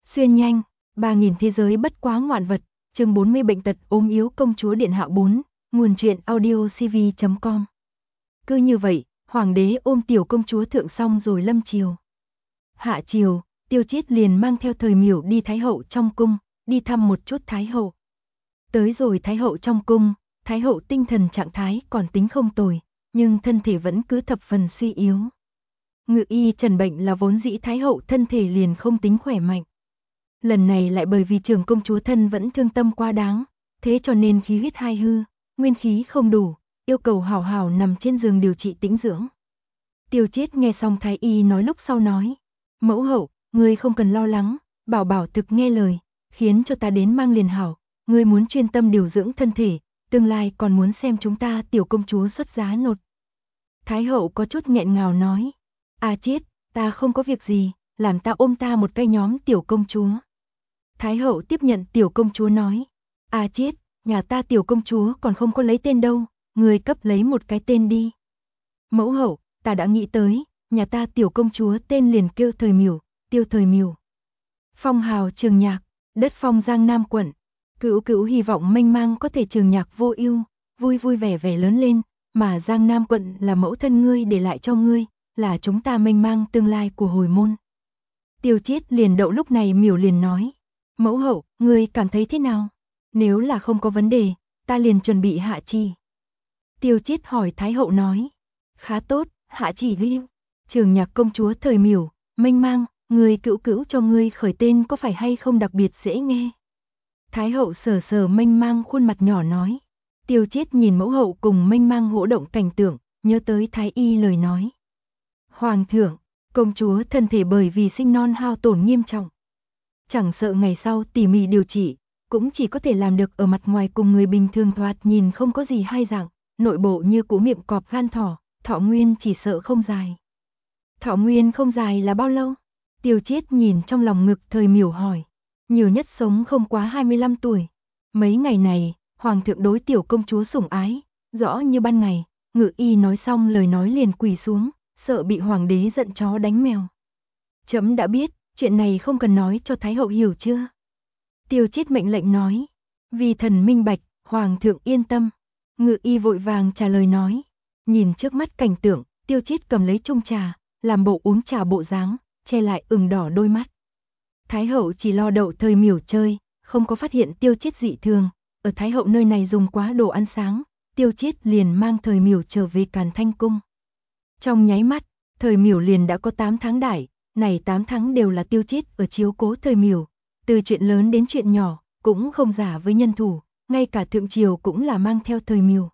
Xuyên nhanh, 3000 thế giới bất quá ngoạn vật, chương 40 bệnh tật ốm yếu công chúa điện hạ 4, nguồn truyện audiocv.com. Cứ như vậy, hoàng đế ôm tiểu công chúa thượng xong rồi lâm triều. Hạ triều, Tiêu Chiết liền mang theo Thời Miểu đi Thái hậu trong cung, đi thăm một chút Thái hậu. Tới rồi Thái hậu trong cung, Thái hậu tinh thần trạng thái còn tính không tồi, nhưng thân thể vẫn cứ thập phần suy yếu. Ngự y trần bệnh là vốn dĩ Thái hậu thân thể liền không tính khỏe mạnh. Lần này lại bởi vì trưởng công chúa thân vẫn thương tâm quá đáng, thế cho nên khí huyết hai hư, nguyên khí không đủ, yêu cầu hảo hảo nằm trên giường điều trị tĩnh dưỡng. Tiêu Chiết nghe xong Thái y nói lúc sau nói, mẫu hậu, ngươi không cần lo lắng, bảo bảo thực nghe lời, khiến cho ta đến mang liền hảo, ngươi muốn chuyên tâm điều dưỡng thân thể, tương lai còn muốn xem chúng ta tiểu công chúa xuất giá nột. Thái hậu có chút nghẹn ngào nói, Chiết, ta không có việc gì, làm ta ôm ta một cái nhóm tiểu công chúa. Thái hậu tiếp nhận tiểu công chúa nói, Chiết, nhà ta tiểu công chúa còn không có lấy tên đâu, người cấp lấy một cái tên đi. Mẫu hậu, ta đã nghĩ tới, nhà ta tiểu công chúa tên liền kêu Thời Miểu, Tiêu Thời Miểu. Phong hào trường nhạc, đất phong Giang Nam quận, cữu cữu hy vọng mênh mang có thể trường nhạc vô ưu, vui vui vẻ vẻ lớn lên, mà Giang Nam quận là mẫu thân ngươi để lại cho ngươi, là chúng ta mênh mang tương lai của hồi môn. Tiêu Chiết liền đậu lúc này Miểu liền nói, mẫu hậu, ngươi cảm thấy thế nào? Nếu là không có vấn đề, ta liền chuẩn bị hạ chỉ. Tiêu Chiết hỏi Thái hậu nói, khá tốt, hạ chỉ đi. Trường nhạc công chúa Thời Miểu, mênh mang, người cữu cữu cho ngươi khởi tên có phải hay không đặc biệt dễ nghe? Thái hậu sờ sờ mênh mang khuôn mặt nhỏ nói. Tiêu Chiết nhìn mẫu hậu cùng mênh mang hỗ động cảnh tượng, nhớ tới Thái y lời nói. Hoàng thượng, công chúa thân thể bởi vì sinh non hao tổn nghiêm trọng. Chẳng sợ ngày sau tỉ mỉ điều trị, cũng chỉ có thể làm được ở mặt ngoài cùng người bình thường thoạt nhìn không có gì hai dạng, nội bộ như cú miệng cọp gan thỏ, thọ nguyên chỉ sợ không dài. Thọ nguyên không dài là bao lâu? Tiêu Chiết nhìn trong lòng ngực Thời Miểu hỏi. Nhiều nhất sống không quá 25 tuổi. Mấy ngày này, hoàng thượng đối tiểu công chúa sủng ái, rõ như ban ngày, ngự y nói xong lời nói liền quỳ xuống, sợ bị hoàng đế giận chó đánh mèo. Chấm đã biết, chuyện này không cần nói cho Thái hậu hiểu chưa? Tiêu Chiết mệnh lệnh nói. Vì thần minh bạch, hoàng thượng yên tâm. Ngự y vội vàng trả lời nói. Nhìn trước mắt cảnh tượng, Tiêu Chiết cầm lấy chung trà, làm bộ uống trà bộ dáng, che lại ửng đỏ đôi mắt. Thái hậu chỉ lo đậu Thời Miểu chơi, không có phát hiện Tiêu Chiết dị thường. Ở Thái hậu nơi này dùng quá đồ ăn sáng, Tiêu Chiết liền mang Thời Miểu trở về Càn Thanh cung. Trong nháy mắt, Thời Miểu liền đã có 8 tháng đại, này 8 tháng đều là Tiêu Chiết ở chiếu cố Thời Miểu, từ chuyện lớn đến chuyện nhỏ, cũng không giả với nhân thủ, ngay cả thượng triều cũng là mang theo Thời Miểu.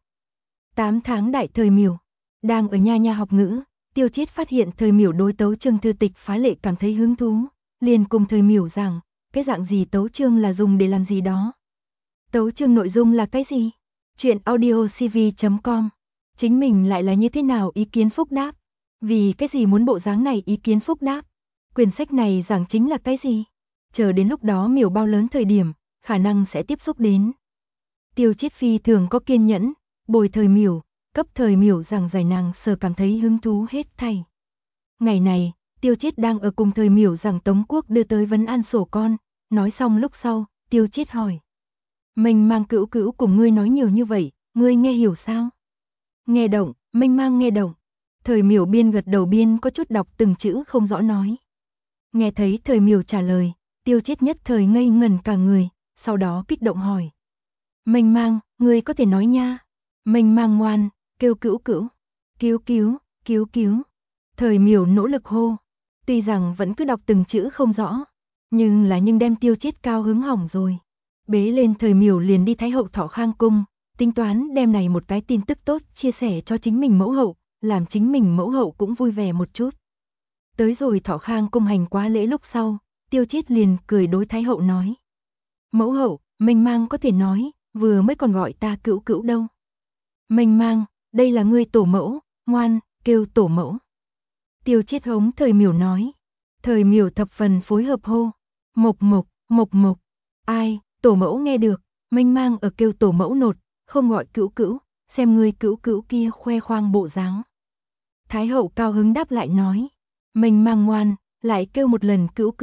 8 tháng đại Thời Miểu, đang ở nha nha học ngữ, Tiêu Chiết phát hiện Thời Miểu đối tấu chương thư tịch phá lệ cảm thấy hứng thú, liền cùng Thời Miểu rằng, cái dạng gì tấu chương là dùng để làm gì đó. Tấu chương nội dung là cái gì? Chuyện audiocv.com. Chính mình lại là như thế nào ý kiến phúc đáp? Vì cái gì muốn bộ dáng này ý kiến phúc đáp? Quyển sách này giảng chính là cái gì? Chờ đến lúc đó Miểu bao lớn thời điểm, khả năng sẽ tiếp xúc đến. Tiêu Chiết phi thường có kiên nhẫn, bồi Thời Miểu, cấp Thời Miểu giảng giải nàng sở cảm thấy hứng thú hết thảy. Ngày này, Tiêu Chiết đang ở cùng Thời Miểu giảng Tống quốc đưa tới vấn an sổ con, nói xong lúc sau, Tiêu Chiết hỏi. Mênh mang cữu cữu cùng ngươi nói nhiều như vậy, ngươi nghe hiểu sao? Nghe động, mênh mang nghe động. Thời Miểu biên gật đầu biên có chút đọc từng chữ không rõ nói. Nghe thấy Thời Miểu trả lời, Tiêu Chiết nhất thời ngây ngẩn cả người, sau đó kích động hỏi. Mênh mang, ngươi có thể nói nha. Mênh mang ngoan, kêu cữu cữu, cứu cứu, cứu cứu. Thời Miểu nỗ lực hô, tuy rằng vẫn cứ đọc từng chữ không rõ, nhưng đem Tiêu Chiết cao hứng hỏng rồi. Bế lên Thời Miểu liền đi Thái hậu Thọ Khang cung, tính toán đem này một cái tin tức tốt chia sẻ cho chính mình mẫu hậu, làm chính mình mẫu hậu cũng vui vẻ một chút. Tới rồi Thọ Khang cung hành quá lễ lúc sau, Tiêu Chiết liền cười đối Thái hậu nói. Mẫu hậu, mênh mang có thể nói, vừa mới còn gọi ta cữu cữu đâu. Mênh mang, đây là ngươi tổ mẫu, ngoan, kêu tổ mẫu. Tiêu Chiết hống Thời Miểu nói. Thời Miểu thập phần phối hợp hô. Mộc mộc, mộc mộc. Ai, tổ mẫu nghe được, mênh mang ở kêu tổ mẫu nột, không gọi cữu cữu, xem ngươi cữu cữu kia khoe khoang bộ dáng. Thái hậu cao hứng đáp lại nói. Mênh mang ngoan, lại kêu một lần cữu cữu,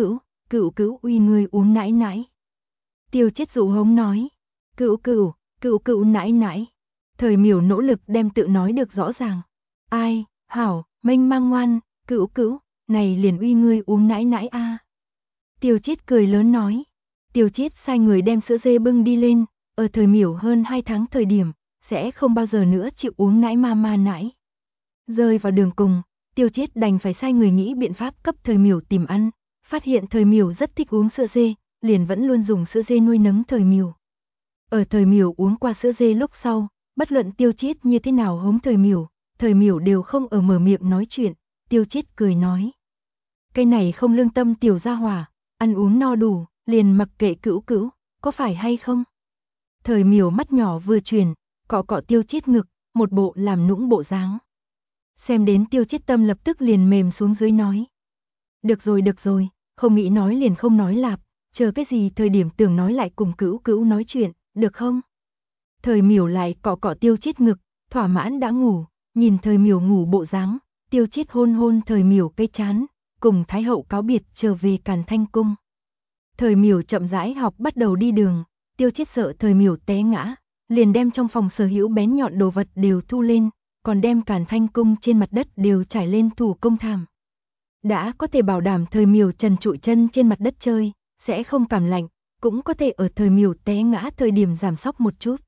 cửu cửu uy ngươi uống nãi nãi. Tiêu Chiết dụ hống nói, cửu cửu nãi nãi. Thời Miểu nỗ lực đem tự nói được rõ ràng. Ai, hảo, mênh mang ngoan, cửu cửu, này liền uy ngươi uống nãi nãi a. Tiêu Chiết cười lớn nói. Tiêu Chiết sai người đem sữa dê bưng đi lên, ở Thời Miểu hơn 2 tháng thời điểm, sẽ không bao giờ nữa chịu uống nãi mama nãi. Rơi vào đường cùng, Tiêu Chiết đành phải sai người nghĩ biện pháp cấp Thời Miểu tìm ăn, phát hiện Thời Miểu rất thích uống sữa dê, liền vẫn luôn dùng sữa dê nuôi nấng Thời Miểu. Ở Thời Miểu uống qua sữa dê lúc sau, bất luận Tiêu Chiết như thế nào hống Thời Miểu đều không ở mở miệng nói chuyện, Tiêu Chiết cười nói. Cái này không lương tâm tiểu gia hỏa, ăn uống no đủ, liền mặc kệ cửu cửu, có phải hay không? Thời Miểu mắt nhỏ vừa chuyển, cọ cọ Tiêu Chiết ngực, một bộ làm nũng bộ dáng. Xem đến Tiêu Chiết tâm lập tức liền mềm xuống dưới nói. Được rồi, không nghĩ nói liền không nói lạp, chờ cái gì thời điểm tưởng nói lại cùng cửu cửu nói chuyện, được không? Thời Miểu lại cọ cọ Tiêu Chiết ngực, thỏa mãn đã ngủ, nhìn Thời Miểu ngủ bộ dáng, Tiêu Chiết hôn hôn Thời Miểu cái trán, cùng Thái hậu cáo biệt trở về Càn Thanh cung. Thời Miểu chậm rãi học bắt đầu đi đường, Tiêu Chiết sợ Thời Miểu té ngã, liền đem trong phòng sở hữu bén nhọn đồ vật đều thu lên, còn đem Càn Thanh cung trên mặt đất đều trải lên thủ công thảm. Đã có thể bảo đảm Thời Miểu trần trụi chân trên mặt đất chơi, sẽ không cảm lạnh, cũng có thể ở Thời Miểu té ngã thời điểm giảm sóc một chút.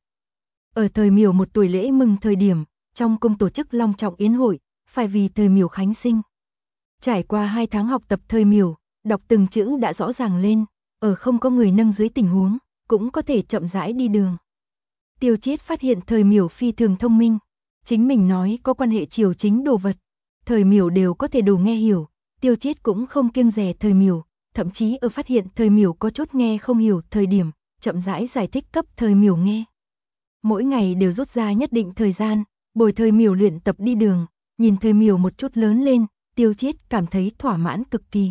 Ở Thời Miểu 1 tuổi lễ mừng thời điểm, trong cung tổ chức long trọng yến hội, phải vì Thời Miểu khánh sinh. Trải qua 2 tháng học tập Thời Miểu, đọc từng chữ đã rõ ràng lên, ở không có người nâng dưới tình huống, cũng có thể chậm rãi đi đường. Tiêu Chiết phát hiện Thời Miểu phi thường thông minh, chính mình nói có quan hệ triều chính đồ vật, Thời Miểu đều có thể đủ nghe hiểu, Tiêu Chiết cũng không kiêng dè Thời Miểu, thậm chí ở phát hiện Thời Miểu có chút nghe không hiểu thời điểm, chậm rãi giải thích cấp Thời Miểu nghe. Mỗi ngày đều rút ra nhất định thời gian, bồi Thời Miểu luyện tập đi đường, nhìn Thời Miểu một chút lớn lên, Tiêu Chiết cảm thấy thỏa mãn cực kỳ.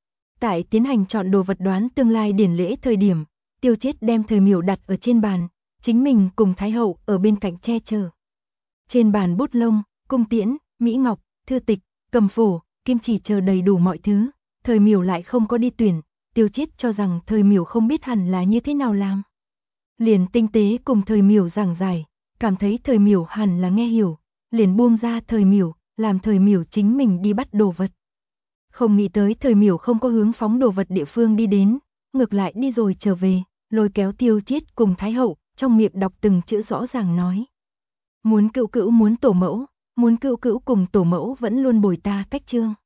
Tại tiến hành chọn đồ vật đoán tương lai điển lễ thời điểm, Tiêu Chiết đem Thời Miểu đặt ở trên bàn, chính mình cùng Thái hậu ở bên cạnh che chở. Trên bàn bút lông, cung tiễn, mỹ ngọc, thư tịch, cầm phổ, kim chỉ chờ đầy đủ mọi thứ, Thời Miểu lại không có đi tuyển, Tiêu Chiết cho rằng Thời Miểu không biết hẳn là như thế nào làm. Liền tinh tế cùng Thời Miểu giảng giải, cảm thấy Thời Miểu hẳn là nghe hiểu, liền buông ra Thời Miểu, làm Thời Miểu chính mình đi bắt đồ vật. Không nghĩ tới Thời Miểu không có hướng phóng đồ vật địa phương đi đến, ngược lại đi rồi trở về, lôi kéo Tiêu Chiết cùng Thái hậu, trong miệng đọc từng chữ rõ ràng nói. Muốn cữu cữu muốn tổ mẫu, muốn cữu cữu cùng tổ mẫu vẫn luôn bồi ta cách chương.